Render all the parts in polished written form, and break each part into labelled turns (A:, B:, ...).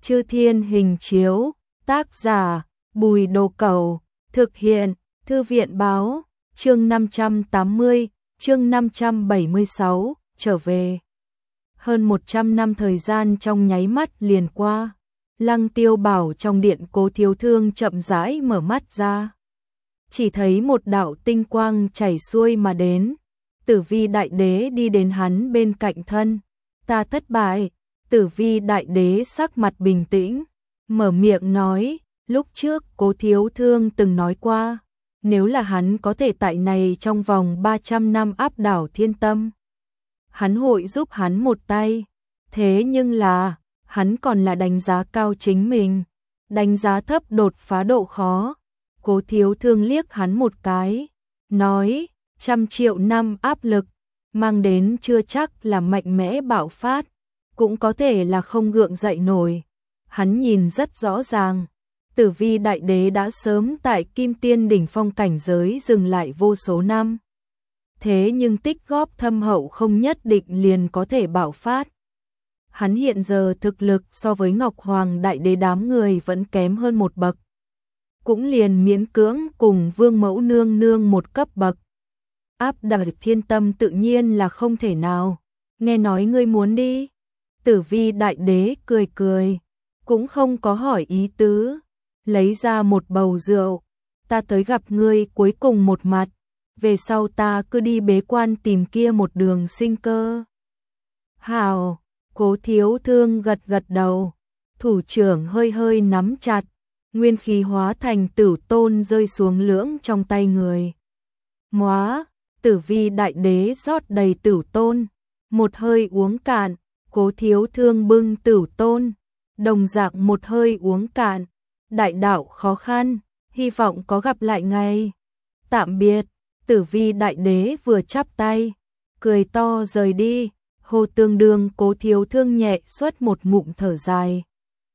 A: Chư Thiên Hình Chiếu, tác giả Bùi Đồ Cẩu, thực hiện Thư viện Báo, chương 580, chương 576, trở về. Hơn 100 năm thời gian trong nháy mắt liền qua, Lăng Tiêu Bảo trong điện Cố Thiếu Thương chậm rãi mở mắt ra. Chỉ thấy một đạo tinh quang chảy xuôi mà đến, Tử Vi Đại Đế đi đến hắn bên cạnh thân. Ta thất bại. Tử Vi Đại Đế sắc mặt bình tĩnh, mở miệng nói, lúc trước Cố Thiếu Thương từng nói qua, nếu là hắn có thể tại này trong vòng 300 năm áp đảo thiên tâm, hắn hội giúp hắn một tay. Thế nhưng là, hắn còn là đánh giá cao chính mình, đánh giá thấp đột phá độ khó. Cố Thiếu Thương liếc hắn một cái, nói, 100 triệu năm áp lực, mang đến chưa chắc là mạnh mẽ bạo phát, cũng có thể là không gượng dậy nổi. Hắn nhìn rất rõ ràng, Tử Vi Đại Đế đã sớm tại Kim Tiên đỉnh phong cảnh giới dừng lại vô số năm. Thế nhưng tích góp thâm hậu không nhất định liền có thể bạo phát. Hắn hiện giờ thực lực so với Ngọc Hoàng Đại Đế đám người vẫn kém hơn một bậc, cũng liền miễn cưỡng cùng Vương Mẫu Nương Nương một cấp bậc. Áp đảo thiên tâm tự nhiên là không thể nào. Nghe nói ngươi muốn đi. Tử Vi Đại Đế cười cười, cũng không có hỏi ý tứ, lấy ra một bầu rượu. Ta tới gặp ngươi cuối cùng một mặt, về sau ta cứ đi bế quan tìm kia một đường sinh cơ. Hào. Cố Thiếu Thương gật gật đầu, thủ trưởng hơi hơi nắm chặt, nguyên khí hóa thành tử tôn rơi xuống lưỡng trong tay người. Móa. Tử Vi Đại Đế rót đầy tử tôn, một hơi uống cạn. Cố Thiếu Thương bưng tử tôn, đồng dạng một hơi uống cạn. Đại đạo khó khăn, hy vọng có gặp lại ngày. Tạm biệt. Tử Vi Đại Đế vừa chắp tay, cười to rời đi. Hồ tương đương Cố Thiếu Thương nhẹ xuất một ngụm thở dài.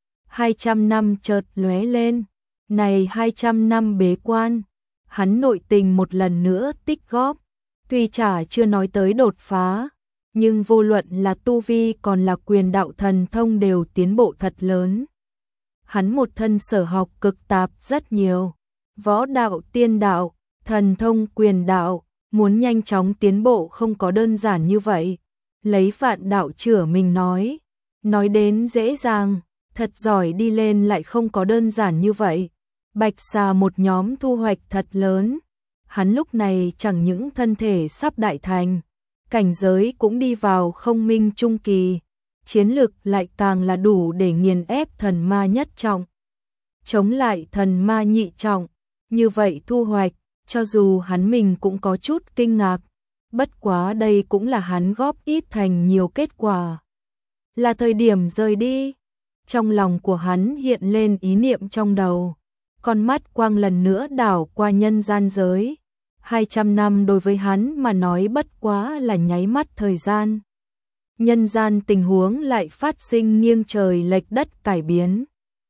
A: 200 năm chợt lóe lên, này 200 năm bế quan, hắn nội tình một lần nữa tích góp, tuy chả chưa nói tới đột phá, nhưng vô luận là tu vi còn là quyền đạo thần thông đều tiến bộ thật lớn. Hắn một thân sở học cực tạp rất nhiều, võ đạo, tiên đạo, thần thông, quyền đạo, muốn nhanh chóng tiến bộ không có đơn giản như vậy. Lấy Vạn đạo trưởng mình nói đến dễ dàng, thật giỏi đi lên lại không có đơn giản như vậy. Bạch Xà một nhóm thu hoạch thật lớn, hắn lúc này chẳng những thân thể sắp đại thành, cảnh giới cũng đi vào không minh trung kỳ, chiến lực lại càng là đủ để nghiền ép thần ma nhất trọng, chống lại thần ma nhị trọng. Như vậy thu hoạch, cho dù hắn mình cũng có chút kinh ngạc. Bất quá đây cũng là hắn góp ít thành nhiều kết quả. Là thời điểm rời đi. Trong lòng của hắn hiện lên ý niệm trong đầu. Con mắt quang lần nữa đảo qua nhân gian giới. 200 năm đối với hắn mà nói bất quá là nháy mắt thời gian. Nhân gian tình huống lại phát sinh nghiêng trời lệch đất cải biến.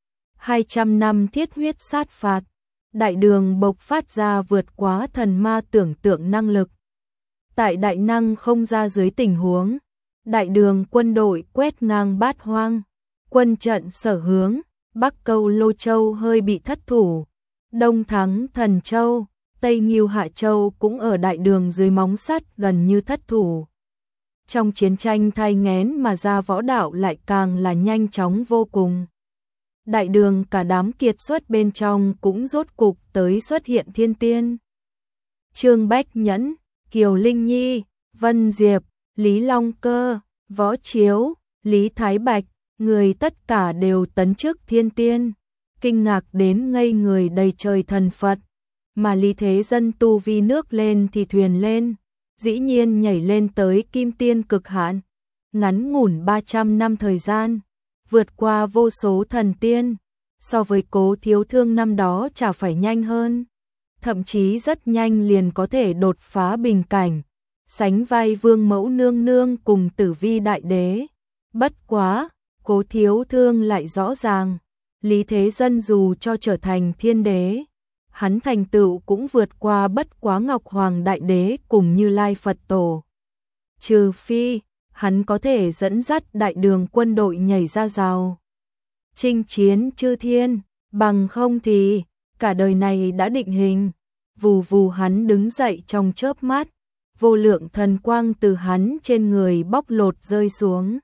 A: 200 năm thiết huyết sát phạt. Đại đường bộc phát ra vượt quá thần ma tưởng tượng năng lực. Tại đại năng không ra dưới tình huống, đại đường quân đội quét ngang bát hoang, quân trận sở hướng, Bắc Câu Lô Châu hơi bị thất thủ, Đông thắng Thần Châu, Tây Nghiêu Hạ Châu cũng ở đại đường dưới móng sắt gần như thất thủ. Trong chiến tranh thai nghén mà ra võ đạo lại càng là nhanh chóng vô cùng. Đại đường cả đám kiệt xuất bên trong cũng rốt cục tới xuất hiện thiên tiên. Trương Bách Nhẫn, Kiều Linh Nhi, Vân Diệp, Lý Long Cơ, Võ Chiếu, Lý Thái Bạch, người tất cả đều tấn chức thiên tiên, kinh ngạc đến ngây người đầy trời thần Phật, mà Lý Thế Dân tu vi nước lên thì thuyền lên, dĩ nhiên nhảy lên tới kim tiên cực hạn, ngắn ngủn 300 năm thời gian, vượt qua vô số thần tiên, so với Cố Thiếu Thương năm đó chả phải nhanh hơn. Thậm chí rất nhanh liền có thể đột phá bình cảnh, sánh vai Vương Mẫu Nương Nương cùng Tử Vi Đại Đế. Bất quá, Cố Thiếu Thương lại rõ ràng, Lý Thế Dân dù cho trở thành thiên đế, hắn thành tựu cũng vượt qua bất quá Ngọc Hoàng Đại Đế cùng Như Lai Phật Tổ. Trừ phi, hắn có thể dẫn dắt đại đường quân đội nhảy ra rào. chinh chiến chư thiên, bằng không thì cả đời này đã định hình. Vù vù hắn đứng dậy trong chớp mắt, vô lượng thần quang từ hắn trên người bóc lột rơi xuống.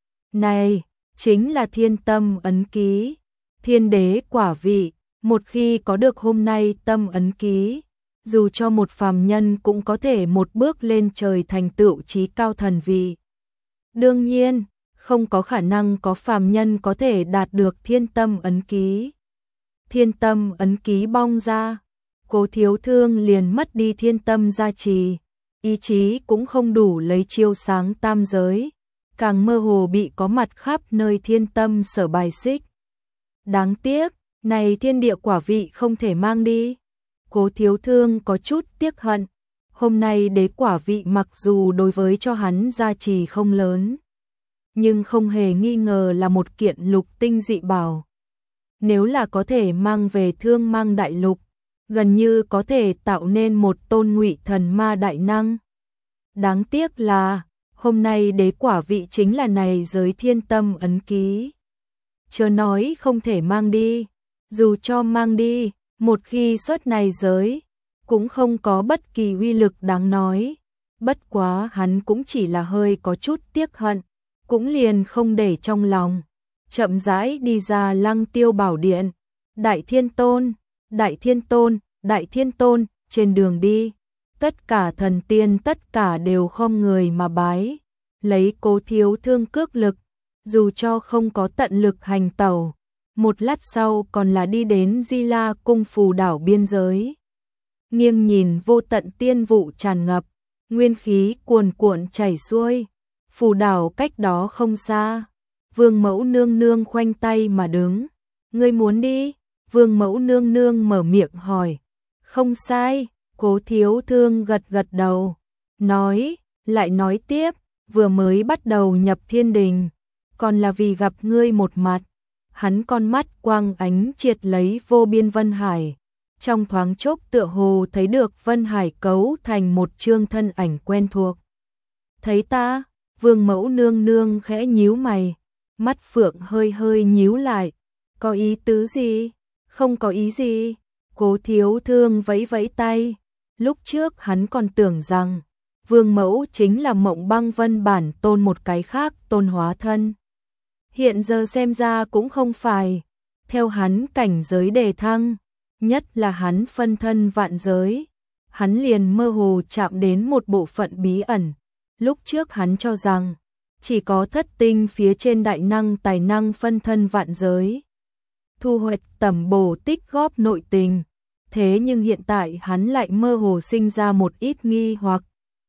A: Này, chính là thiên tâm ấn ký, thiên đế quả vị, một khi có được hôm nay tâm ấn ký, dù cho một phàm nhân cũng có thể một bước lên trời thành tựu chí cao thần vị. Đương nhiên, không có khả năng có phàm nhân có thể đạt được thiên tâm ấn ký. Thiên tâm ấn ký bong ra, Cố Thiếu Thương liền mất đi thiên tâm gia trì, ý chí cũng không đủ lấy chiếu sáng tam giới, càng mơ hồ bị có mặt khắp nơi thiên tâm sở bài xích. Đáng tiếc, này thiên địa quả vị không thể mang đi. Cố Thiếu Thương có chút tiếc hận, hôm nay đế quả vị mặc dù đối với cho hắn gia trì không lớn, nhưng không hề nghi ngờ là một kiện lục tinh dị bảo. Nếu là có thể mang về Thương Mang đại lục, gần như có thể tạo nên một tôn ngụy thần ma đại năng. Đáng tiếc là, hôm nay đế quả vị chính là này giới thiên tâm ấn ký. Chớ nói không thể mang đi, dù cho mang đi, một khi xuất này giới, cũng không có bất kỳ uy lực đáng nói. Bất quá hắn cũng chỉ là hơi có chút tiếc hận, cũng liền không để trong lòng. Chậm rãi đi ra Lăng Tiêu Bảo Điện. Đại Thiên Tôn, Đại Thiên Tôn, Đại Thiên Tôn, trên đường đi, tất cả thần tiên tất cả đều khom người mà bái, lấy Cố Thiếu Thương cước lực, dù cho không có tận lực hành tẩu, một lát sau còn là đi đến Di La Cung phù đảo biên giới. Nghiêng nhìn vô tận tiên vụ tràn ngập, nguyên khí cuồn cuộn chảy xuôi, phù đảo cách đó không xa. Vương Mẫu nương nương khoanh tay mà đứng. Ngươi muốn đi? Vương Mẫu nương nương mở miệng hỏi. Không sai, Cố Thiếu Thương gật gật đầu. Nói, lại nói tiếp, vừa mới bắt đầu nhập thiên đình, còn là vì gặp ngươi một mặt. Hắn con mắt quang ánh triệt lấy vô biên Vân Hải. Trong thoáng chốc tựa hồ thấy được Vân Hải cấu thành một chương thân ảnh quen thuộc. Thấy ta? Vương Mẫu nương nương khẽ nhíu mày. Mắt phượng hơi hơi nhíu lại. Có ý tứ gì? Không có ý gì. Cố Thiếu Thương vẫy vẫy tay. Lúc trước hắn còn tưởng rằng Vương Mẫu chính là Mộng Băng Vân bản tôn một cái khác tôn hóa thân. Hiện giờ xem ra cũng không phải. Theo hắn cảnh giới đề thăng, nhất là hắn phân thân vạn giới, hắn liền mơ hồ chạm đến một bộ phận bí ẩn. Lúc trước hắn cho rằng chỉ có thất tinh phía trên đại năng tài năng phân thân vạn giới, thu hoạch tầm bổ tích góp nội tình. Thế nhưng hiện tại hắn lại mơ hồ sinh ra một ít nghi hoặc.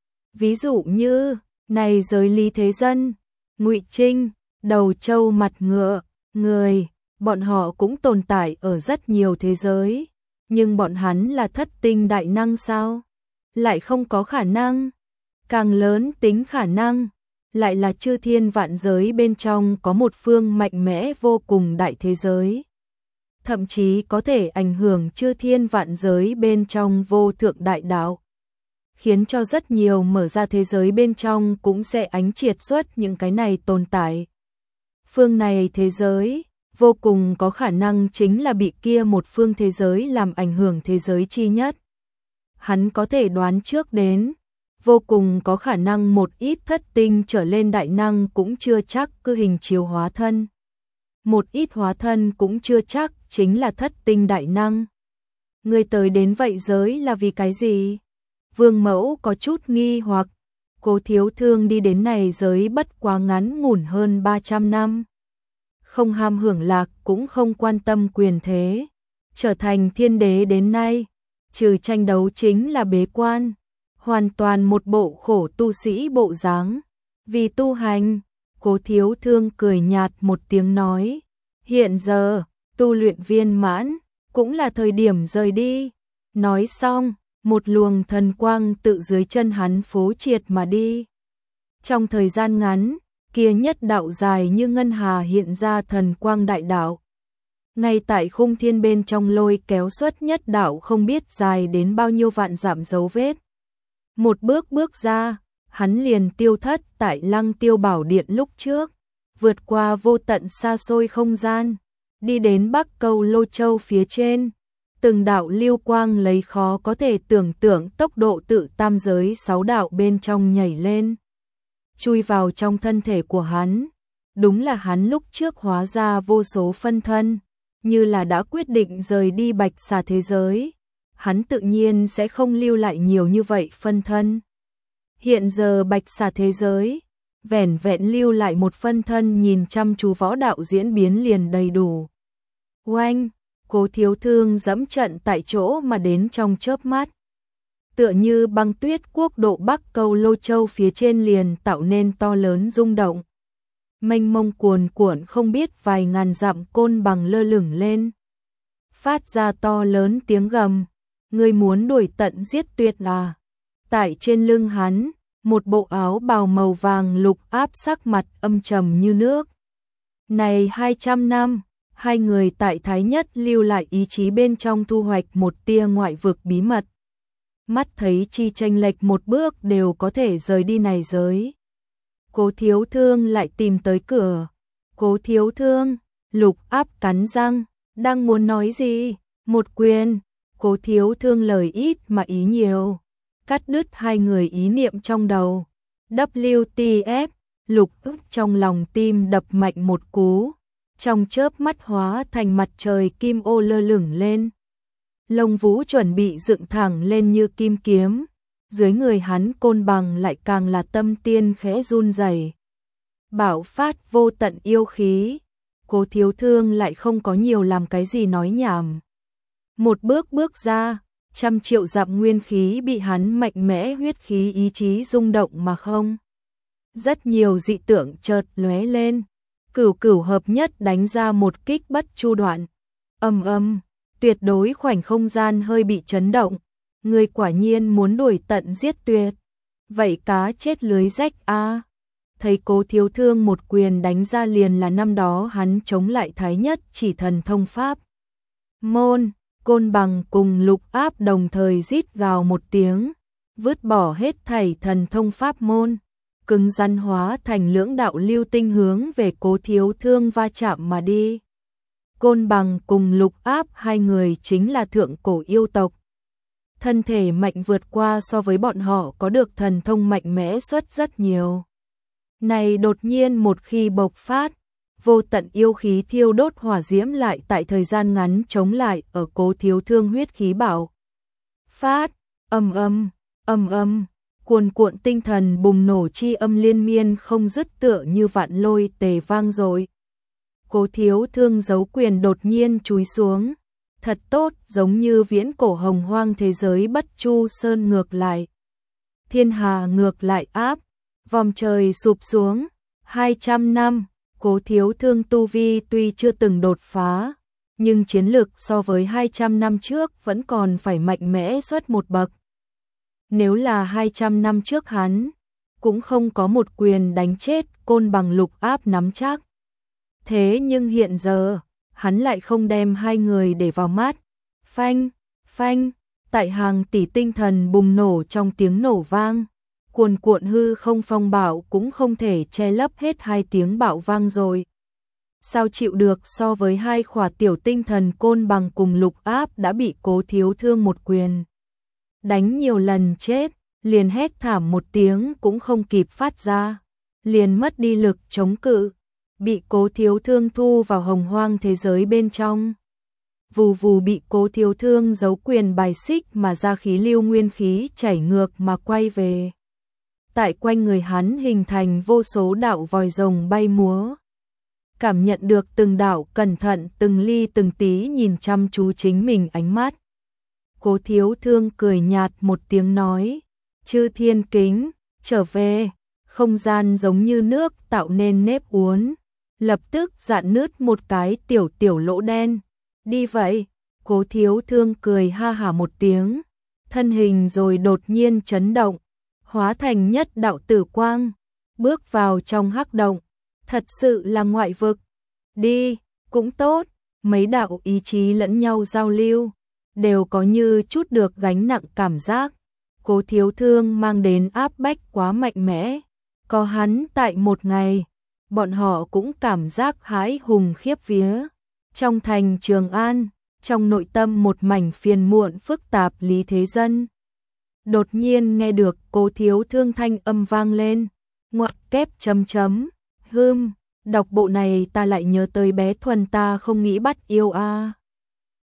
A: Ví dụ như, này giới Lý Thế Dân, Ngụy Trinh, Đầu Trâu Mặt Ngựa, người, bọn họ cũng tồn tại ở rất nhiều thế giới. Nhưng bọn hắn là thất tinh đại năng sao? Lại không có khả năng. Càng lớn tính khả năng, lại là chư thiên vạn giới bên trong có một phương mạnh mẽ vô cùng đại thế giới. Thậm chí có thể ảnh hưởng chư thiên vạn giới bên trong vô thượng đại đạo. Khiến cho rất nhiều mở ra thế giới bên trong cũng sẽ ánh triệt xuất những cái này tồn tại. Phương này thế giới, vô cùng có khả năng chính là bị kia một phương thế giới làm ảnh hưởng thế giới chi nhất. Hắn có thể đoán trước đến, vô cùng có khả năng một ít thất tinh trở lên đại năng cũng chưa chắc cứ hình chiếu hóa thân. Một ít hóa thân cũng chưa chắc chính là thất tinh đại năng. Người tới đến vậy giới là vì cái gì? Vương Mẫu có chút nghi hoặc. Cố Thiếu Thương đi đến này giới bất quá ngắn ngủn hơn 300 năm. Không ham hưởng lạc cũng không quan tâm quyền thế. Trở thành thiên đế đến nay, trừ tranh đấu chính là bế quan. Hoàn toàn một bộ khổ tu sĩ bộ dáng. Vì tu hành, Cố Thiếu Thương cười nhạt một tiếng nói. Hiện giờ, tu luyện viên mãn, cũng là thời điểm rời đi. Nói xong, một luồng thần quang tự dưới chân hắn phố triệt mà đi. Trong thời gian ngắn, kia nhất đạo dài như ngân hà hiện ra thần quang đại đạo. Ngay tại khung thiên bên trong lôi kéo xuất nhất đạo không biết dài đến bao nhiêu vạn dặm dấu vết. Một bước bước ra, hắn liền tiêu thất tại Lăng Tiêu Bảo Điện lúc trước, vượt qua vô tận xa xôi không gian, đi đến Bắc Câu Lô Châu phía trên. Từng đạo lưu quang lấy khó có thể tưởng tượng tốc độ tự tam giới 6 đạo bên trong nhảy lên, chui vào trong thân thể của hắn. Đúng là hắn lúc trước hóa ra vô số phân thân, như là đã quyết định rời đi Bạch Xà thế giới. Hắn tự nhiên sẽ không lưu lại nhiều như vậy phân thân. Hiện giờ Bạch Xà thế giới, vẻn vẹn lưu lại một phân thân nhìn chăm chú võ đạo diễn biến liền đầy đủ. Oanh, Cố Thiếu Thương dẫm trận tại chỗ mà đến trong chớp mắt. Tựa như băng tuyết quốc độ Bắc Câu Lô Châu phía trên liền tạo nên to lớn rung động. Mênh mông cuồn cuộn không biết vài ngàn dặm côn bằng lơ lửng lên. Phát ra to lớn tiếng gầm, ngươi muốn đuổi tận giết tuyệt à? Tại trên lưng hắn, một bộ áo bào màu vàng lục áp sắc mặt âm trầm như nước. Này 200 năm, hai người tại Thái Nhất lưu lại ý chí bên trong thu hoạch một tia ngoại vực bí mật. Mắt thấy chi chênh lệch một bước đều có thể rời đi này giới. Cố Thiếu Thương lại tìm tới cửa. Cố Thiếu Thương, lục áp cắn răng, đang muốn nói gì? Một quyền. Cố Thiếu Thương lời ít mà ý nhiều, cắt đứt hai người ý niệm trong đầu. WTF, lục ức trong lòng tim đập mạnh một cú, trong chớp mắt hóa thành mặt trời kim ô lơ lửng lên. Lông vũ chuẩn bị dựng thẳng lên như kim kiếm, dưới người hắn côn bằng lại càng là tâm tiên khẽ run rẩy. Bạo phát vô tận yêu khí, Cố Thiếu Thương lại không có nhiều làm cái gì nói nhảm. Một bước bước ra, 100 triệu dặm nguyên khí bị hắn mạnh mẽ huyết khí ý chí rung động mà không. Rất nhiều dị tượng chợt lóe lên, cửu cửu hợp nhất đánh ra một kích bất chu đoạn. Âm, tuyệt đối khoảnh không gian hơi bị chấn động, người quả nhiên muốn đuổi tận giết tuyệt. Vậy cá chết lưới rách a. Thấy Cố Thiếu Thương một quyền đánh ra liền là năm đó hắn chống lại Thái Nhất chỉ thần thông pháp môn. Côn bằng cùng lục áp đồng thời rít gào một tiếng, vứt bỏ hết thảy thần thông pháp môn, cứng rắn hóa thành lưỡng đạo lưu tinh hướng về Cố Thiếu Thương va chạm mà đi. Côn bằng cùng lục áp hai người chính là thượng cổ yêu tộc. Thân thể mạnh vượt qua so với bọn họ có được thần thông mạnh mẽ suất rất nhiều. Này đột nhiên một khi bộc phát, vô tận yêu khí thiêu đốt hỏa diễm lại tại thời gian ngắn chống lại ở Cố Thiếu Thương huyết khí bạo phát. Âm, cuồn cuộn tinh thần bùng nổ chi âm liên miên không dứt tựa như vạn lôi tề vang dội. Cố Thiếu Thương giấu quyền đột nhiên chúi xuống, thật tốt giống như viễn cổ hồng hoang thế giới Bất Chu Sơn ngược lại. Thiên hà ngược lại áp, vòng trời sụp xuống, 200 năm. Cố Thiếu Thương tu vi tuy chưa từng đột phá, nhưng chiến lực so với 200 năm trước vẫn còn phải mạnh mẽ suốt một bậc. Nếu là 200 năm trước hắn, cũng không có một quyền đánh chết côn bằng lục áp nắm chắc. Thế nhưng hiện giờ, hắn lại không đem hai người để vào mắt. Phanh, tại hàng tỷ tinh thần bùng nổ trong tiếng nổ vang. Cuồn cuộn hư không phong bạo cũng không thể che lấp hết hai tiếng bạo vang rồi. Sao chịu được so với hai khỏa tiểu tinh thần côn bằng cùng lục áp đã bị Cố Thiếu Thương một quyền đánh nhiều lần chết, liền hét thảm một tiếng cũng không kịp phát ra, liền mất đi lực chống cự, bị Cố Thiếu Thương thu vào hồng hoang thế giới bên trong. Vù vù bị Cố Thiếu Thương giấu quyền bài xích mà ra khí lưu nguyên khí chảy ngược mà quay về. Tại quanh người hắn hình thành vô số đạo vòi rồng bay múa. Cảm nhận được từng đạo cẩn thận từng ly từng tí nhìn chăm chú chính mình ánh mắt. Cố Thiếu Thương cười nhạt một tiếng nói, Chư Thiên Kính, trở về. Không gian giống như nước tạo nên nếp uốn, lập tức rạn nứt một cái tiểu lỗ đen. Đi vậy. Cố Thiếu Thương cười ha hả một tiếng, thân hình rồi đột nhiên chấn động, hóa thành nhất đạo tử quang, bước vào trong hắc động. Thật sự là ngoại vực. Đi, cũng tốt, mấy đạo ý chí lẫn nhau giao lưu, đều có như chút được gánh nặng cảm giác. Cố Thiếu Thương mang đến áp bách quá mạnh mẽ, có hắn tại một ngày, bọn họ cũng cảm giác hãi hùng khiếp vía. Trong thành Trường An, trong nội tâm một mảnh phiền muộn phức tạp Lý Thế Dân. Đột nhiên nghe được Cố Thiếu Thương thanh âm vang lên, ngoặc kép chấm chấm, đọc bộ này ta lại nhớ tới bé Thuần ta không nghĩ bắt yêu a.